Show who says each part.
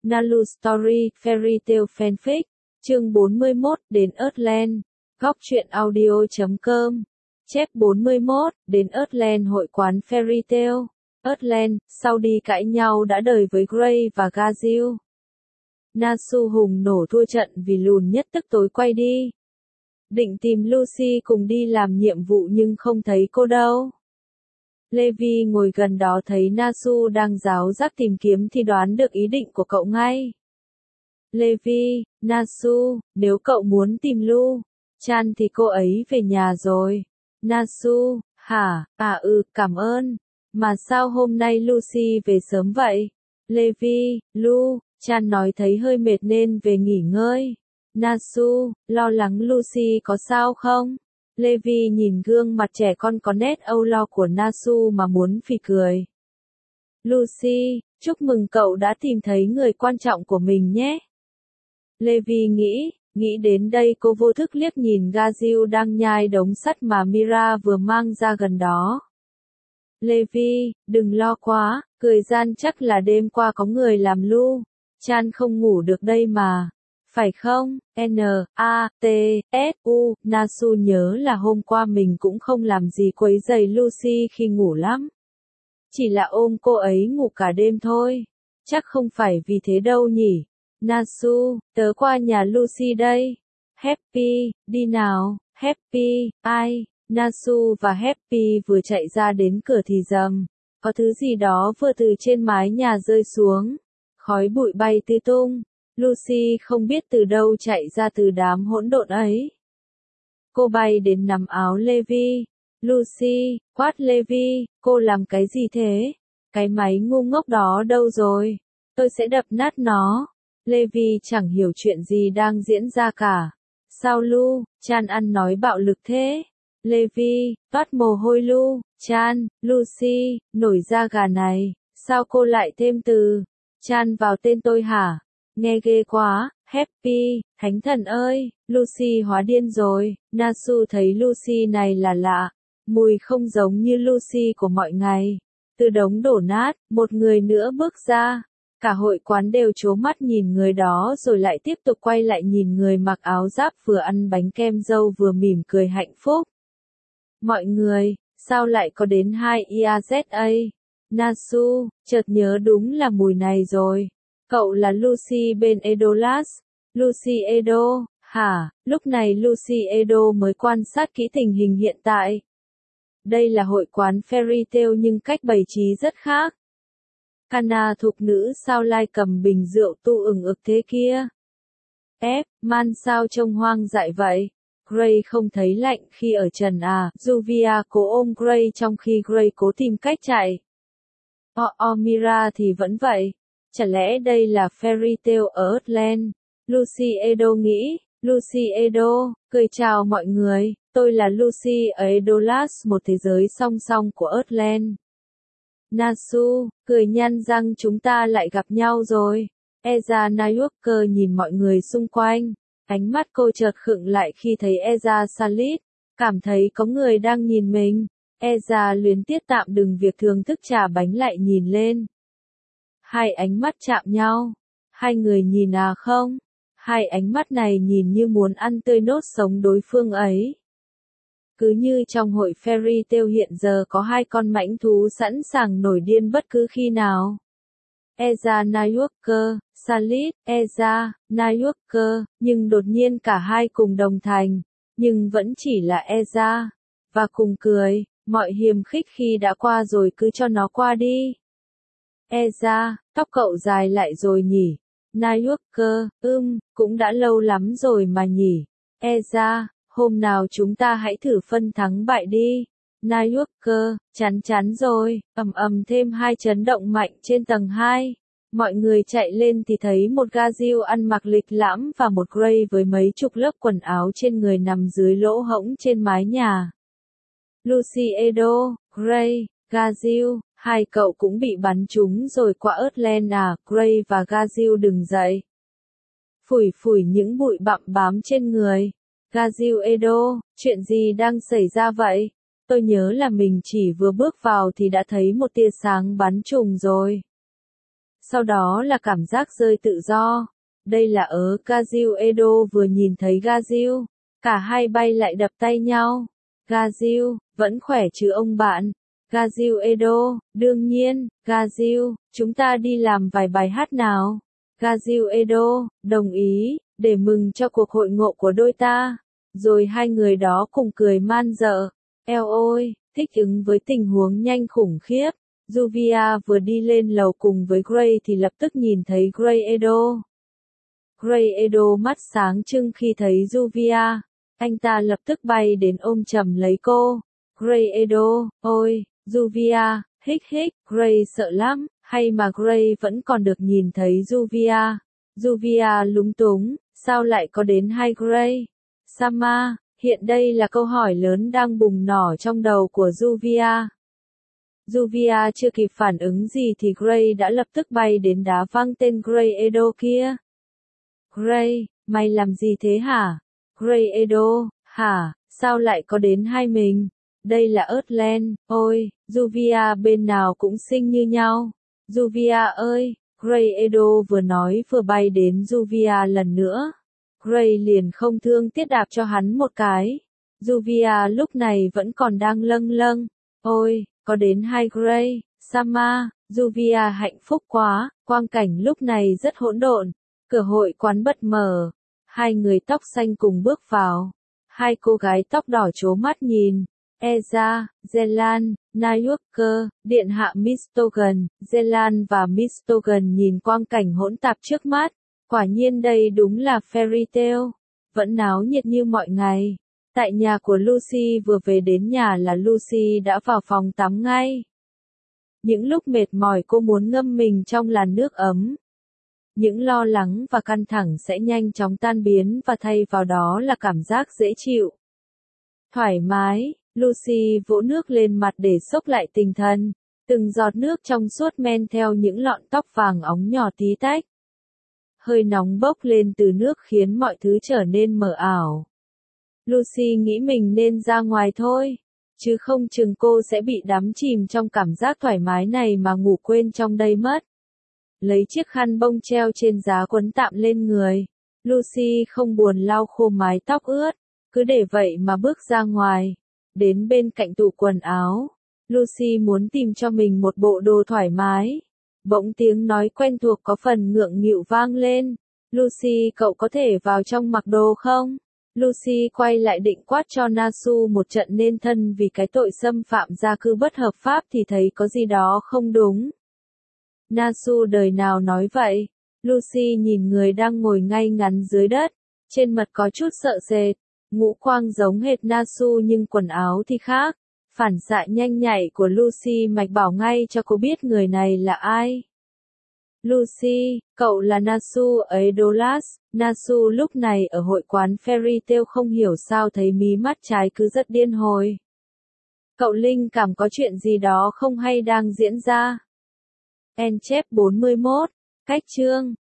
Speaker 1: Nalu Story, Fairy Tale Fanfic, chương 41, đến Earthland, góc truyện audio.com, chép 41, đến Earthland hội quán Fairy Tale, Earthland, sau đi cãi nhau đã đời với Gray và Gazil. Nasu hùng nổ thua trận vì lùn nhất tức tối quay đi. Định tìm Lucy cùng đi làm nhiệm vụ nhưng không thấy cô đâu. Levi ngồi gần đó thấy Nasu đang ráo rác tìm kiếm thì đoán được ý định của cậu ngay. Levi, Nasu, nếu cậu muốn tìm Lu Chan thì cô ấy về nhà rồi. Nasu, hả, cảm ơn. Mà sao hôm nay Lucy về sớm vậy? Levi, Lu Chan nói thấy hơi mệt nên về nghỉ ngơi. Nasu, lo lắng Lucy có sao không? Levi nhìn gương mặt trẻ con có nét âu lo của Nasu mà muốn phì cười. Lucy, chúc mừng cậu đã tìm thấy người quan trọng của mình nhé. Levi nghĩ đến đây cô vô thức liếc nhìn Gazil đang nhai đống sắt mà Mira vừa mang ra gần đó. Levi, đừng lo quá, cười gian chắc là đêm qua có người làm Lu Chan không ngủ được đây mà. Phải không? N-A-T-S-U, Nasu nhớ là hôm qua mình cũng không làm gì quấy rầy Lucy khi ngủ lắm. Chỉ là ôm cô ấy ngủ cả đêm thôi. Chắc không phải vì thế đâu nhỉ. Nasu, tớ qua nhà Lucy đây. Happy, đi nào, Happy, ai? Nasu và Happy vừa chạy ra đến cửa thì rầm. Có thứ gì đó vừa từ trên mái nhà rơi xuống. Khói bụi bay tứ tung. Lucy không biết từ đâu chạy ra từ đám hỗn độn ấy. Cô bay đến nắm áo Levi. Lucy, quát Levi, cô làm cái gì thế? Cái máy ngu ngốc đó đâu rồi? Tôi sẽ đập nát nó. Levi chẳng hiểu chuyện gì đang diễn ra cả. Sao Lu Chan ăn nói bạo lực thế? Levi, toát mồ hôi Lu Chan, Lucy, nổi da gà này. Sao cô lại thêm từ Chan vào tên tôi hả? Nghe ghê quá. Happy, thánh thần ơi, Lucy hóa điên rồi. Nasu thấy Lucy này là lạ. Mùi không giống như Lucy của mọi ngày. Từ đống đổ nát, một người nữa bước ra. Cả hội quán đều trố mắt nhìn người đó rồi lại tiếp tục quay lại nhìn người mặc áo giáp vừa ăn bánh kem dâu vừa mỉm cười hạnh phúc. Mọi người, sao lại có đến hai IAZA? Nasu, chợt nhớ đúng là mùi này rồi. Cậu là Lucy bên Edolas. Lucy Edo, hả? Lúc này Lucy Edo mới quan sát kỹ tình hình hiện tại. Đây là hội quán Fairy Tale nhưng cách bày trí rất khác. Kana thục nữ sao lai cầm bình rượu tu ửng ực thế kia? Man sao trông hoang dại vậy? Gray không thấy lạnh khi ở trần à? Juvia cố ôm Gray trong khi Gray cố tìm cách chạy. Mira thì vẫn vậy. Chả lẽ đây là Fairy Tale ở Earthland? Lucy Edo nghĩ. Lucy Edo, cười chào mọi người, tôi là Lucy ở Edolas, một thế giới song song của Earthland. Nasu, cười nhăn răng chúng ta lại gặp nhau rồi. Eza Nyuoker nhìn mọi người xung quanh. Ánh mắt cô chợt khựng lại khi thấy Eza Salit. Cảm thấy có người đang nhìn mình. Eza luyến tiếc tạm đừng việc thưởng thức trà bánh lại nhìn lên. Hai ánh mắt chạm nhau. Hai người nhìn à không? Hai ánh mắt này nhìn như muốn ăn tươi nốt sống đối phương ấy. Cứ như trong hội Fairy Tale hiện giờ có hai con mãnh thú sẵn sàng nổi điên bất cứ khi nào. Eza Nyuoker, Salit, Eza, Nyuoker, nhưng đột nhiên cả hai cùng đồng thành, nhưng vẫn chỉ là Eza, và cùng cười, mọi hiềm khích khi đã qua rồi cứ cho nó qua đi. Eza, tóc cậu dài lại rồi nhỉ? Nyuoker, cũng đã lâu lắm rồi mà nhỉ. Eza, hôm nào chúng ta hãy thử phân thắng bại đi. Nyuoker, chắn rồi, thêm hai chấn động mạnh trên tầng 2. Mọi người chạy lên thì thấy một Gazil ăn mặc lịch lãm và một Gray với mấy chục lớp quần áo trên người nằm dưới lỗ hổng trên mái nhà. Lucy Edo, Gray, Gazil, hai cậu cũng bị bắn trúng rồi qua Earthland à? Gray và Gazil đừng dậy. Phủi những bụi bặm bám trên người. Gazil Edo, chuyện gì đang xảy ra vậy? Tôi nhớ là mình chỉ vừa bước vào thì đã thấy một tia sáng bắn trùng rồi. Sau đó là cảm giác rơi tự do. Đây là Kazuo Edo vừa nhìn thấy Kazuo. Cả hai bay lại đập tay nhau. Kazuo, vẫn khỏe chứ ông bạn? Kazuo Edo, đương nhiên, Kazuo, chúng ta đi làm vài bài hát nào. Kazuo Edo, đồng ý, để mừng cho cuộc hội ngộ của đôi ta. Rồi hai người đó cùng cười man dợ. Eo ôi, thích ứng với tình huống nhanh khủng khiếp. Juvia vừa đi lên lầu cùng với Gray thì lập tức nhìn thấy Gray Edo. Gray Edo mắt sáng trưng khi thấy Juvia. Anh ta lập tức bay đến ôm chầm lấy cô. Gray Edo, ôi, Juvia, hích hích, Gray sợ lắm, hay mà Gray vẫn còn được nhìn thấy Juvia. Juvia lúng túng, sao lại có đến hai Gray? Sama, hiện đây là câu hỏi lớn đang bùng nổ trong đầu của Juvia. Juvia chưa kịp phản ứng gì thì Gray đã lập tức bay đến đá văng tên Gray Edo kia. Gray, mày làm gì thế hả? Gray Edo, hả, sao lại có đến hai mình? Đây là Earthland, ôi, Juvia bên nào cũng xinh như nhau. Juvia ơi, Gray Edo vừa nói vừa bay đến Juvia lần nữa. Gray liền không thương tiếc đạp cho hắn một cái. Juvia lúc này vẫn còn đang lâng lâng. Ôi, có đến hai Gray, Sama, Juvia hạnh phúc quá, quang cảnh lúc này rất hỗn độn. Cửa hội quán bật mở. Hai người tóc xanh cùng bước vào. Hai cô gái tóc đỏ trố mắt nhìn. Eza, Zelan, Nayuker, Điện hạ Mistogan, Zelan và Mistogan nhìn quang cảnh hỗn tạp trước mắt. Quả nhiên đây đúng là fairy tale. Vẫn náo nhiệt như mọi ngày. Tại nhà của Lucy vừa về đến nhà là Lucy đã vào phòng tắm ngay. Những lúc mệt mỏi cô muốn ngâm mình trong làn nước ấm. Những lo lắng và căng thẳng sẽ nhanh chóng tan biến và thay vào đó là cảm giác dễ chịu. Thoải mái, Lucy vỗ nước lên mặt để xốc lại tinh thần. Từng giọt nước trong suốt men theo những lọn tóc vàng óng nhỏ tí tách. Hơi nóng bốc lên từ nước khiến mọi thứ trở nên mờ ảo. Lucy nghĩ mình nên ra ngoài thôi. Chứ không chừng cô sẽ bị đắm chìm trong cảm giác thoải mái này mà ngủ quên trong đây mất. Lấy chiếc khăn bông treo trên giá quấn tạm lên người. Lucy không buồn lau khô mái tóc ướt. Cứ để vậy mà bước ra ngoài. Đến bên cạnh tủ quần áo. Lucy muốn tìm cho mình một bộ đồ thoải mái. Bỗng tiếng nói quen thuộc có phần ngượng nghịu vang lên. Lucy, cậu có thể vào trong mặc đồ không? Lucy quay lại định quát cho Nasu một trận nên thân vì cái tội xâm phạm gia cư bất hợp pháp thì thấy có gì đó không đúng. Nasu đời nào nói vậy? Lucy nhìn người đang ngồi ngay ngắn dưới đất. Trên mặt có chút sợ sệt. Ngũ quan giống hệt Nasu nhưng quần áo thì khác. Phản xạ nhanh nhạy của Lucy mạch bảo ngay cho cô biết người này là ai. Lucy, cậu là Nasu Edolas. Nasu lúc này ở hội quán Fairy Tail không hiểu sao thấy mí mắt trái cứ rất điên hồi. Cậu linh cảm có chuyện gì đó không hay đang diễn ra. En chép 41. Cách chương